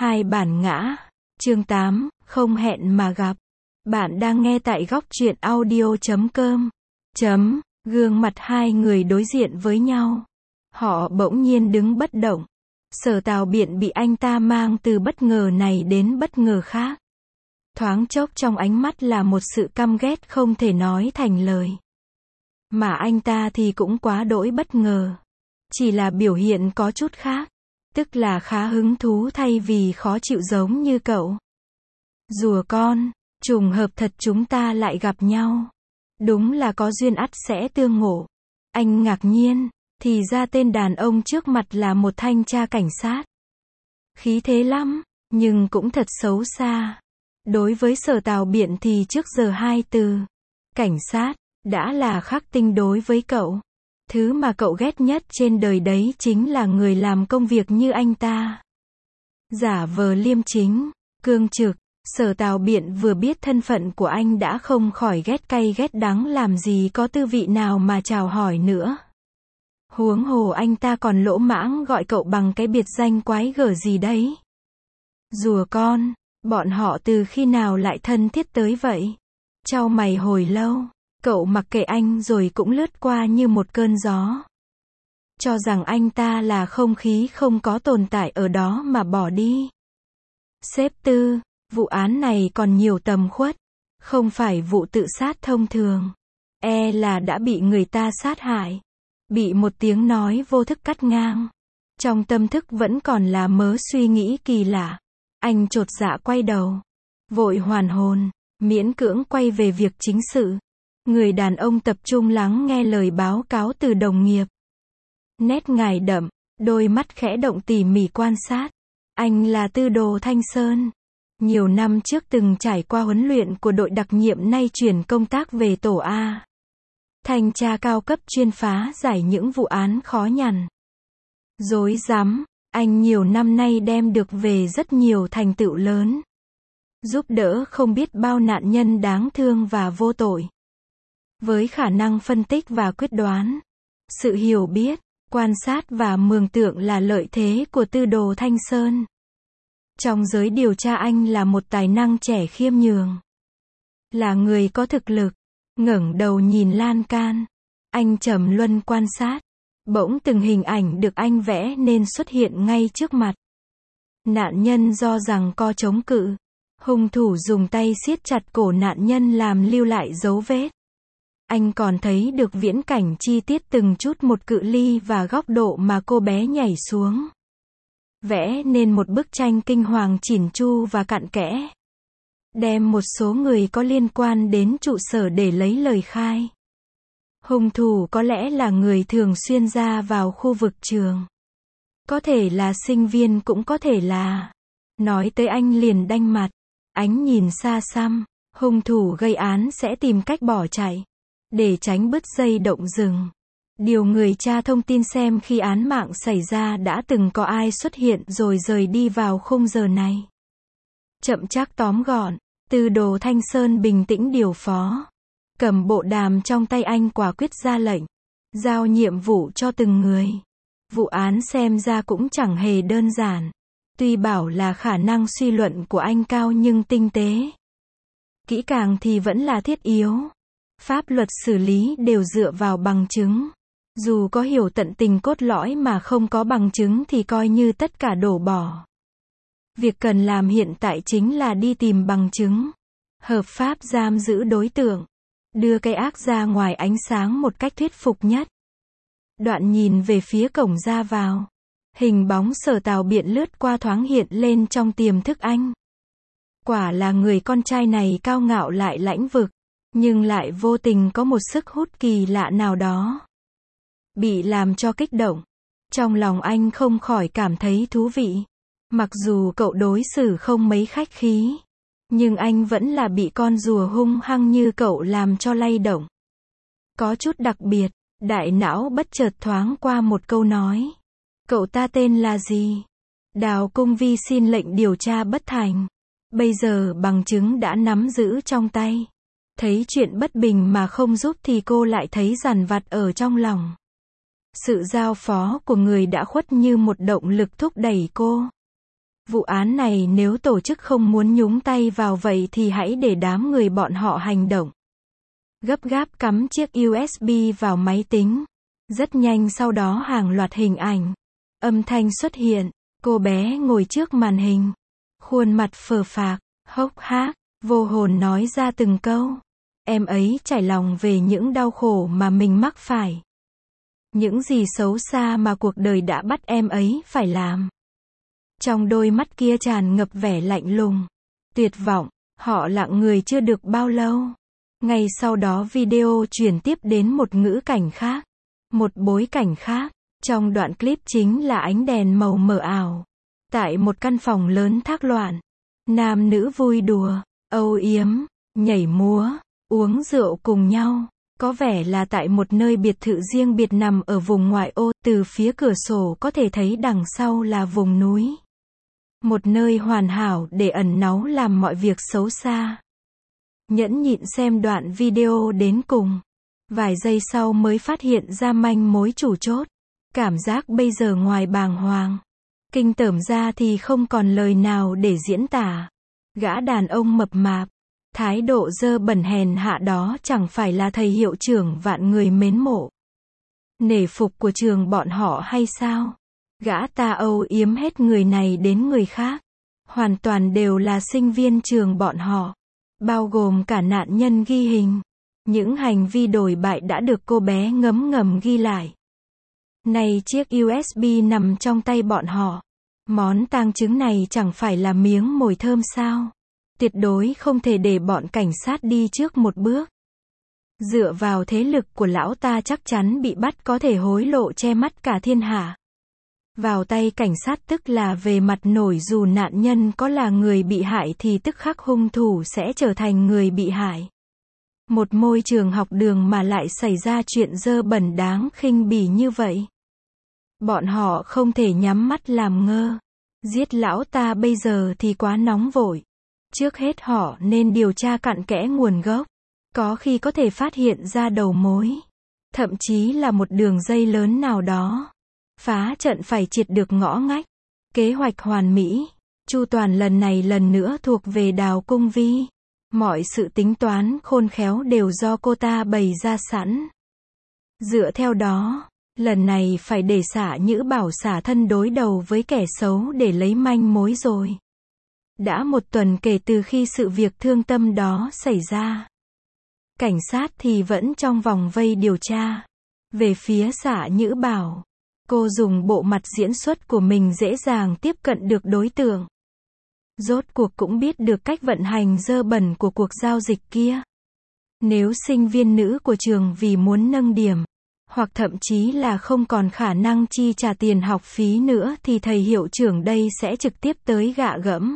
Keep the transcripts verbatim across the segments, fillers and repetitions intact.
Hai bản ngã. Chương tám, không hẹn mà gặp. Bạn đang nghe tại góc truyện audio chấm com. Chấm, gương mặt hai người đối diện với nhau. Họ bỗng nhiên đứng bất động. Sở Tào Biện bị anh ta mang từ bất ngờ này đến bất ngờ khác. Thoáng chốc trong ánh mắt là một sự căm ghét không thể nói thành lời. Mà anh ta thì cũng quá đỗi bất ngờ. Chỉ là biểu hiện có chút khác. Tức là khá hứng thú thay vì khó chịu giống như cậu. Rùa con, trùng hợp thật chúng ta lại gặp nhau. Đúng là có duyên ắt sẽ tương ngộ. Anh ngạc nhiên, thì ra tên đàn ông trước mặt là một thanh tra cảnh sát. Khí thế lắm, nhưng cũng thật xấu xa. Đối với Sở Tào Biện thì trước giờ hai từ cảnh sát đã là khắc tinh đối với cậu. Thứ mà cậu ghét nhất trên đời đấy chính là người làm công việc như anh ta. Giả vờ liêm chính, cương trực. Sở Tào Biện vừa biết thân phận của anh đã không khỏi ghét cay ghét đắng, làm gì có tư vị nào mà chào hỏi nữa. Huống hồ anh ta còn lỗ mãng gọi cậu bằng cái biệt danh quái gở gì đấy. Rùa con, bọn họ từ khi nào lại thân thiết tới vậy? Chau mày hồi lâu, cậu mặc kệ anh rồi cũng lướt qua như một cơn gió. Cho rằng anh ta là không khí không có tồn tại ở đó mà bỏ đi. Xếp tư, vụ án này còn nhiều tầm khuất. Không phải vụ tự sát thông thường. E là đã bị người ta sát hại. Bị một tiếng nói vô thức cắt ngang. Trong tâm thức vẫn còn là mớ suy nghĩ kỳ lạ. Anh chột dạ quay đầu. Vội hoàn hồn, miễn cưỡng quay về việc chính sự. Người đàn ông tập trung lắng nghe lời báo cáo từ đồng nghiệp. Nét ngài đậm, đôi mắt khẽ động tỉ mỉ quan sát. Anh là Tư Đồ Thanh Sơn. Nhiều năm trước từng trải qua huấn luyện của đội đặc nhiệm, nay chuyển công tác về tổ A. Thanh tra cao cấp chuyên phá giải những vụ án khó nhằn. Dối rắm, anh nhiều năm nay đem được về rất nhiều thành tựu lớn. Giúp đỡ không biết bao nạn nhân đáng thương và vô tội. Với khả năng phân tích và quyết đoán, sự hiểu biết, quan sát và mường tượng là lợi thế của Tư Đồ Thanh Sơn. Trong giới điều tra anh là một tài năng trẻ khiêm nhường. Là người có thực lực. Ngẩng đầu nhìn lan can. Anh trầm luân quan sát. Bỗng từng hình ảnh được anh vẽ nên xuất hiện ngay trước mặt. Nạn nhân do rằng co chống cự. Hung thủ dùng tay siết chặt cổ nạn nhân làm lưu lại dấu vết. Anh còn thấy được viễn cảnh chi tiết từng chút một cự ly và góc độ mà cô bé nhảy xuống. Vẽ nên một bức tranh kinh hoàng chỉn chu và cặn kẽ. Đem một số người có liên quan đến trụ sở để lấy lời khai. Hung thủ có lẽ là người thường xuyên ra vào khu vực trường. Có thể là sinh viên, cũng có thể là... Nói tới anh liền đanh mặt. Ánh nhìn xa xăm. Hung thủ gây án sẽ tìm cách bỏ chạy. Để tránh bứt dây động rừng. Điều người tra thông tin xem khi án mạng xảy ra đã từng có ai xuất hiện rồi rời đi vào khung giờ này. Chậm chắc tóm gọn, Tư Đồ Thanh Sơn bình tĩnh điều phó. Cầm bộ đàm trong tay anh quả quyết ra lệnh. Giao nhiệm vụ cho từng người. Vụ án xem ra cũng chẳng hề đơn giản. Tuy bảo là khả năng suy luận của anh cao nhưng tinh tế. Kỹ càng thì vẫn là thiết yếu. Pháp luật xử lý đều dựa vào bằng chứng. Dù có hiểu tận tình cốt lõi mà không có bằng chứng thì coi như tất cả đổ bỏ. Việc cần làm hiện tại chính là đi tìm bằng chứng. Hợp pháp giam giữ đối tượng. Đưa cái ác ra ngoài ánh sáng một cách thuyết phục nhất. Đoạn nhìn về phía cổng ra vào. Hình bóng Sở Tào Biện lướt qua thoáng hiện lên trong tiềm thức anh. Quả là người con trai này cao ngạo lại lãnh vực. Nhưng lại vô tình có một sức hút kỳ lạ nào đó. Bị làm cho kích động. Trong lòng anh không khỏi cảm thấy thú vị. Mặc dù cậu đối xử không mấy khách khí. Nhưng anh vẫn là bị con rùa hung hăng như cậu làm cho lay động. Có chút đặc biệt, đại não bất chợt thoáng qua một câu nói. Cậu ta tên là gì? Đào Cung Vi xin lệnh điều tra bất thành. Bây giờ bằng chứng đã nắm giữ trong tay. Thấy chuyện bất bình mà không giúp thì cô lại thấy dằn vặt ở trong lòng. Sự giao phó của người đã khuất như một động lực thúc đẩy cô. Vụ án này nếu tổ chức không muốn nhúng tay vào vậy thì hãy để đám người bọn họ hành động. Gấp gáp cắm chiếc u ét bê vào máy tính. Rất nhanh sau đó hàng loạt hình ảnh, âm thanh xuất hiện, cô bé ngồi trước màn hình. Khuôn mặt phờ phạc, hốc hác, vô hồn nói ra từng câu. Em ấy trải lòng về những đau khổ mà mình mắc phải. Những gì xấu xa mà cuộc đời đã bắt em ấy phải làm. Trong đôi mắt kia tràn ngập vẻ lạnh lùng, tuyệt vọng. Họ lặng người chưa được bao lâu. Ngay sau đó video chuyển tiếp đến một ngữ cảnh khác. Một bối cảnh khác. Trong đoạn clip chính là ánh đèn màu mờ ảo. Tại một căn phòng lớn thác loạn. Nam nữ vui đùa, âu yếm, nhảy múa, uống rượu cùng nhau. Có vẻ là tại một nơi biệt thự riêng biệt nằm ở vùng ngoại ô. Từ phía cửa sổ có thể thấy đằng sau là vùng núi. Một nơi hoàn hảo để ẩn náu làm mọi việc xấu xa. Nhẫn nhịn xem đoạn video đến cùng. Vài giây sau mới phát hiện ra manh mối chủ chốt. Cảm giác bây giờ ngoài bàng hoàng, kinh tởm ra thì không còn lời nào để diễn tả. Gã đàn ông mập mạp, thái độ dơ bẩn hèn hạ đó chẳng phải là thầy hiệu trưởng vạn người mến mộ, nể phục của trường bọn họ hay sao? Gã ta âu yếm hết người này đến người khác. Hoàn toàn đều là sinh viên trường bọn họ. Bao gồm cả nạn nhân ghi hình. Những hành vi đồi bại đã được cô bé ngấm ngầm ghi lại. Này chiếc u ét bê nằm trong tay bọn họ. Món tang chứng này chẳng phải là miếng mồi thơm sao? Tuyệt đối không thể để bọn cảnh sát đi trước một bước. Dựa vào thế lực của lão ta chắc chắn bị bắt có thể hối lộ che mắt cả thiên hạ. Vào tay cảnh sát tức là về mặt nổi dù nạn nhân có là người bị hại thì tức khắc hung thủ sẽ trở thành người bị hại. Một môi trường học đường mà lại xảy ra chuyện dơ bẩn đáng khinh bỉ như vậy. Bọn họ không thể nhắm mắt làm ngơ. Giết lão ta bây giờ thì quá nóng vội. Trước hết họ nên điều tra cặn kẽ nguồn gốc. Có khi có thể phát hiện ra đầu mối. Thậm chí là một đường dây lớn nào đó. Phá trận phải triệt được ngõ ngách. Kế hoạch hoàn mỹ, chu toàn lần này lần nữa thuộc về Đào Cung Vi. Mọi sự tính toán khôn khéo đều do cô ta bày ra sẵn. Dựa theo đó, lần này phải để Xả Nhữ Bảo xả thân đối đầu với kẻ xấu để lấy manh mối rồi. Đã một tuần kể từ khi sự việc thương tâm đó xảy ra. Cảnh sát thì vẫn trong vòng vây điều tra. Về phía Xả Nhữ Bảo, cô dùng bộ mặt diễn xuất của mình dễ dàng tiếp cận được đối tượng. Rốt cuộc cũng biết được cách vận hành dơ bẩn của cuộc giao dịch kia. Nếu sinh viên nữ của trường vì muốn nâng điểm, hoặc thậm chí là không còn khả năng chi trả tiền học phí nữa thì thầy hiệu trưởng đây sẽ trực tiếp tới gạ gẫm.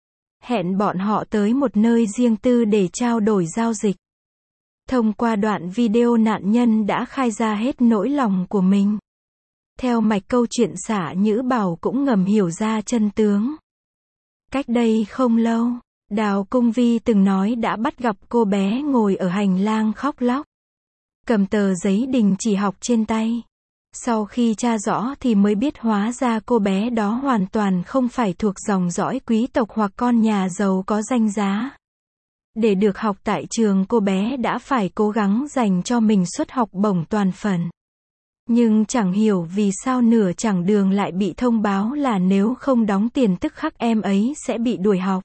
Hẹn bọn họ tới một nơi riêng tư để trao đổi giao dịch. Thông qua đoạn video nạn nhân đã khai ra hết nỗi lòng của mình. Theo mạch câu chuyện Xả Nhữ Bảo cũng ngầm hiểu ra chân tướng. Cách đây không lâu, Đào Cung Vi từng nói đã bắt gặp cô bé ngồi ở hành lang khóc lóc. Cầm tờ giấy đình chỉ học trên tay. Sau khi tra rõ thì mới biết hóa ra cô bé đó hoàn toàn không phải thuộc dòng dõi quý tộc hoặc con nhà giàu có danh giá. Để được học tại trường cô bé đã phải cố gắng dành cho mình suất học bổng toàn phần. Nhưng chẳng hiểu vì sao nửa chặng đường lại bị thông báo là nếu không đóng tiền tức khắc em ấy sẽ bị đuổi học.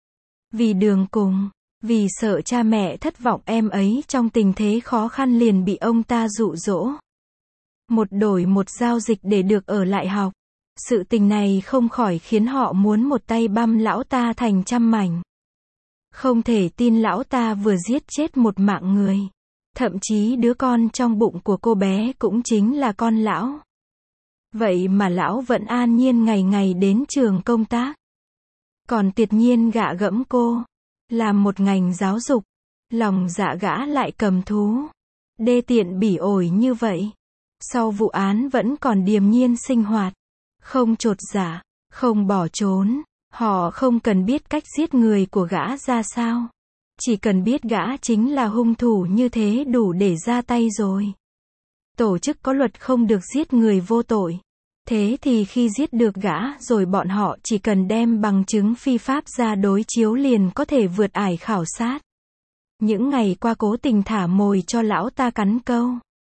Vì đường cùng, vì sợ cha mẹ thất vọng em ấy trong tình thế khó khăn liền bị ông ta dụ dỗ. Một đổi một giao dịch để được ở lại học. Sự tình này không khỏi khiến họ muốn một tay băm lão ta thành trăm mảnh. Không thể tin lão ta vừa giết chết một mạng người. Thậm chí đứa con trong bụng của cô bé cũng chính là con lão. Vậy mà lão vẫn an nhiên ngày ngày đến trường công tác. Còn tuyệt nhiên gạ gẫm cô. Làm một ngành giáo dục. Lòng dạ gã lại cầm thú. Đê tiện bỉ ổi như vậy. Sau vụ án vẫn còn điềm nhiên sinh hoạt. Không chột dạ, không bỏ trốn. Họ không cần biết cách giết người của gã ra sao. Chỉ cần biết gã chính là hung thủ như thế đủ để ra tay rồi. Tổ chức có luật không được giết người vô tội. Thế thì khi giết được gã rồi bọn họ chỉ cần đem bằng chứng phi pháp ra đối chiếu liền có thể vượt ải khảo sát. Những ngày qua cố tình thả mồi cho lão ta cắn câu.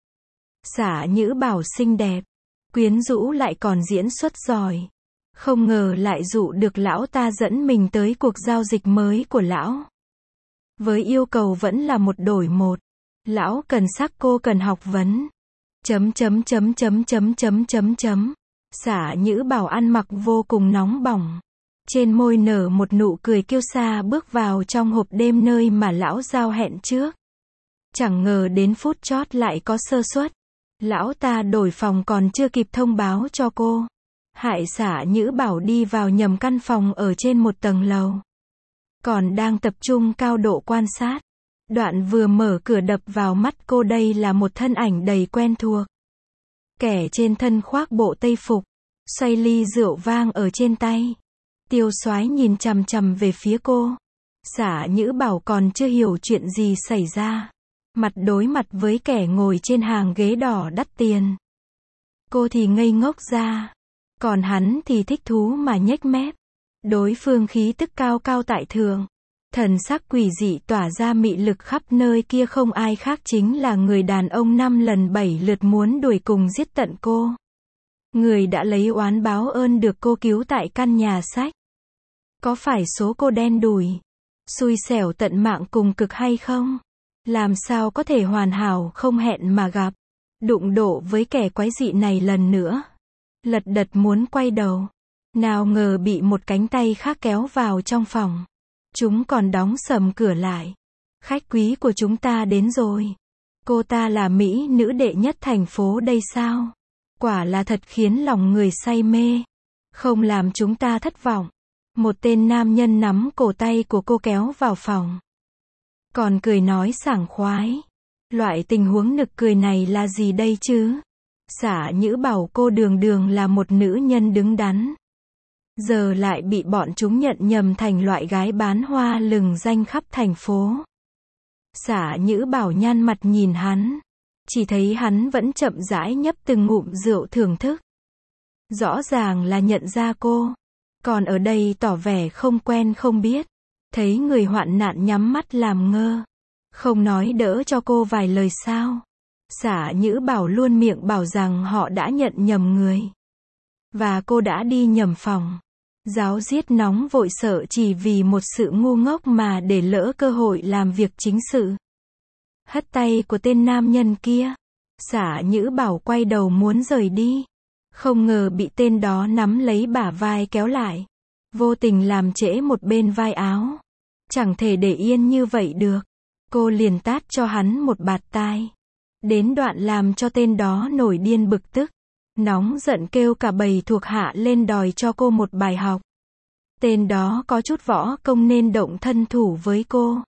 Xả Nhữ Bảo xinh đẹp, quyến rũ lại còn diễn xuất giỏi. Không ngờ lại dụ được lão ta dẫn mình tới cuộc giao dịch mới của lão. Với yêu cầu vẫn là một đổi một. Lão cần sắc, cô cần học vấn. Chấm chấm chấm chấm chấm chấm chấm chấm. Xả Nhữ Bảo ăn mặc vô cùng nóng bỏng. Trên môi nở một nụ cười kiêu sa bước vào trong hộp đêm nơi mà lão giao hẹn trước. Chẳng ngờ đến phút chót lại có sơ suất. Lão ta đổi phòng còn chưa kịp thông báo cho cô. Hại Xả Nhữ Bảo đi vào nhầm căn phòng ở trên một tầng lầu. Còn đang tập trung cao độ quan sát. Đoạn vừa mở cửa đập vào mắt cô đây là một thân ảnh đầy quen thuộc. Kẻ trên thân khoác bộ tây phục, xoay ly rượu vang ở trên tay. Tiêu soái nhìn chằm chằm về phía cô. Xả Nhữ Bảo còn chưa hiểu chuyện gì xảy ra. Mặt đối mặt với kẻ ngồi trên hàng ghế đỏ đắt tiền. Cô thì ngây ngốc ra. Còn hắn thì thích thú mà nhếch mép. Đối phương khí tức cao cao tại thượng. Thần sắc quỷ dị tỏa ra mị lực khắp nơi kia không ai khác chính là người đàn ông năm lần bảy lượt muốn đuổi cùng giết tận cô. Người đã lấy oán báo ơn được cô cứu tại căn nhà sách. Có phải số cô đen đủi, xui xẻo tận mạng cùng cực hay không? Làm sao có thể hoàn hảo không hẹn mà gặp, đụng độ với kẻ quái dị này lần nữa. Lật đật muốn quay đầu. Nào ngờ bị một cánh tay khác kéo vào trong phòng. Chúng còn đóng sầm cửa lại. Khách quý của chúng ta đến rồi. Cô ta là mỹ nữ đệ nhất thành phố đây sao? Quả là thật khiến lòng người say mê. Không làm chúng ta thất vọng. Một tên nam nhân nắm cổ tay của cô kéo vào phòng. Còn cười nói sảng khoái. Loại tình huống nực cười này là gì đây chứ? Xả Nhữ Bảo cô đường đường là một nữ nhân đứng đắn. Giờ lại bị bọn chúng nhận nhầm thành loại gái bán hoa lừng danh khắp thành phố. Xả Nhữ Bảo nhăn mặt nhìn hắn. Chỉ thấy hắn vẫn chậm rãi nhấp từng ngụm rượu thưởng thức. Rõ ràng là nhận ra cô. Còn ở đây tỏ vẻ không quen không biết. Thấy người hoạn nạn nhắm mắt làm ngơ. Không nói đỡ cho cô vài lời sao. Xả Nhữ Bảo luôn miệng bảo rằng họ đã nhận nhầm người. Và cô đã đi nhầm phòng. Giáo giết nóng vội sợ chỉ vì một sự ngu ngốc mà để lỡ cơ hội làm việc chính sự. Hất tay của tên nam nhân kia. Xả Nhữ Bảo quay đầu muốn rời đi. Không ngờ bị tên đó nắm lấy bả vai kéo lại. Vô tình làm trễ một bên vai áo. Chẳng thể để yên như vậy được. Cô liền tát cho hắn một bạt tai. Đến đoạn làm cho tên đó nổi điên bực tức. Nóng giận kêu cả bầy thuộc hạ lên đòi cho cô một bài học. Tên đó có chút võ công nên động thân thủ với cô.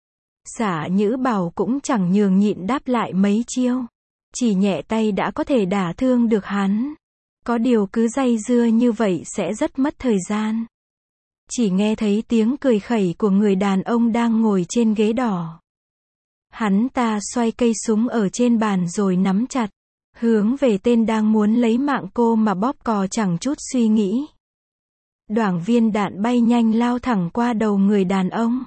Xả Nhữ Bảo cũng chẳng nhường nhịn đáp lại mấy chiêu. Chỉ nhẹ tay đã có thể đả thương được hắn. Có điều cứ dây dưa như vậy sẽ rất mất thời gian. Chỉ nghe thấy tiếng cười khẩy của người đàn ông đang ngồi trên ghế đỏ. Hắn ta xoay cây súng ở trên bàn rồi nắm chặt. Hướng về tên đang muốn lấy mạng cô mà bóp cò chẳng chút suy nghĩ. Đoảng viên đạn bay nhanh lao thẳng qua đầu người đàn ông.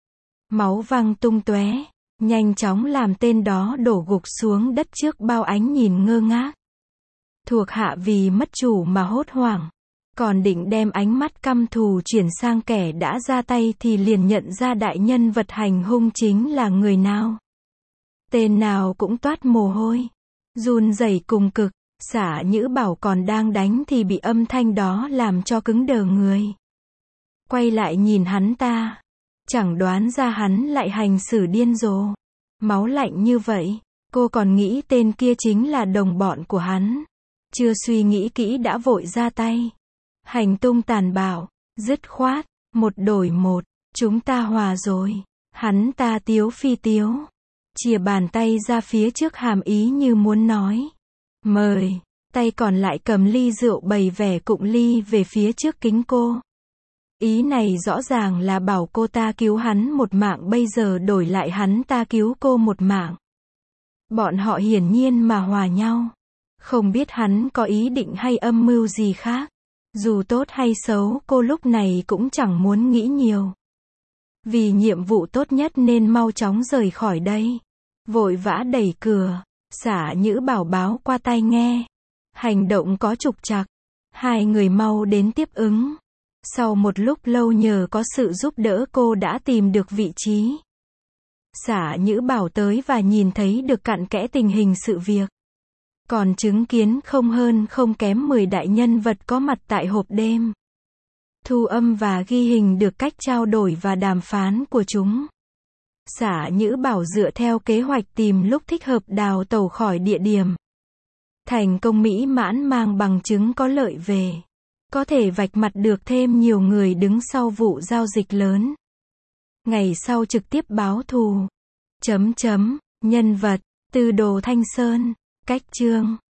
Máu văng tung tóe, nhanh chóng làm tên đó đổ gục xuống đất trước bao ánh nhìn ngơ ngác. Thuộc hạ vì mất chủ mà hốt hoảng. Còn định đem ánh mắt căm thù chuyển sang kẻ đã ra tay thì liền nhận ra đại nhân vật hành hung chính là người nào. Tên nào cũng toát mồ hôi. Run rẩy cùng cực. Xả Nhữ Bảo còn đang đánh thì bị âm thanh đó làm cho cứng đờ người. Quay lại nhìn hắn ta. Chẳng đoán ra hắn lại hành xử điên rồ. Máu lạnh như vậy. Cô còn nghĩ tên kia chính là đồng bọn của hắn. Chưa suy nghĩ kỹ đã vội ra tay. Hành tung tàn bạo, dứt khoát, một đổi một. Chúng ta hòa rồi. Hắn ta tiếu phi tiếu. Chìa bàn tay ra phía trước hàm ý như muốn nói. Mời. Tay còn lại cầm ly rượu bày vẻ cụng ly về phía trước kính cô. Ý này rõ ràng là bảo cô ta cứu hắn một mạng bây giờ đổi lại hắn ta cứu cô một mạng. Bọn họ hiển nhiên mà hòa nhau. Không biết hắn có ý định hay âm mưu gì khác. Dù tốt hay xấu, cô lúc này cũng chẳng muốn nghĩ nhiều. Vì nhiệm vụ tốt nhất nên mau chóng rời khỏi đây. Vội vã đẩy cửa. Xả Nhữ Bảo báo qua tai nghe. Hành động có trục trặc. Hai người mau đến tiếp ứng. Sau một lúc lâu nhờ có sự giúp đỡ cô đã tìm được vị trí. Xả Nhữ Bảo tới và nhìn thấy được cặn kẽ tình hình sự việc. Còn chứng kiến không hơn không kém mười đại nhân vật có mặt tại hộp đêm. Thu âm và ghi hình được cách trao đổi và đàm phán của chúng. Xả Nhữ Bảo dựa theo kế hoạch tìm lúc thích hợp đào tẩu khỏi địa điểm. Thành công mỹ mãn mang bằng chứng có lợi về. Có thể vạch mặt được thêm nhiều người đứng sau vụ giao dịch lớn. Ngày sau trực tiếp báo thù. Chấm chấm, nhân vật, Tư Đồ Thanh Sơn, cách chương.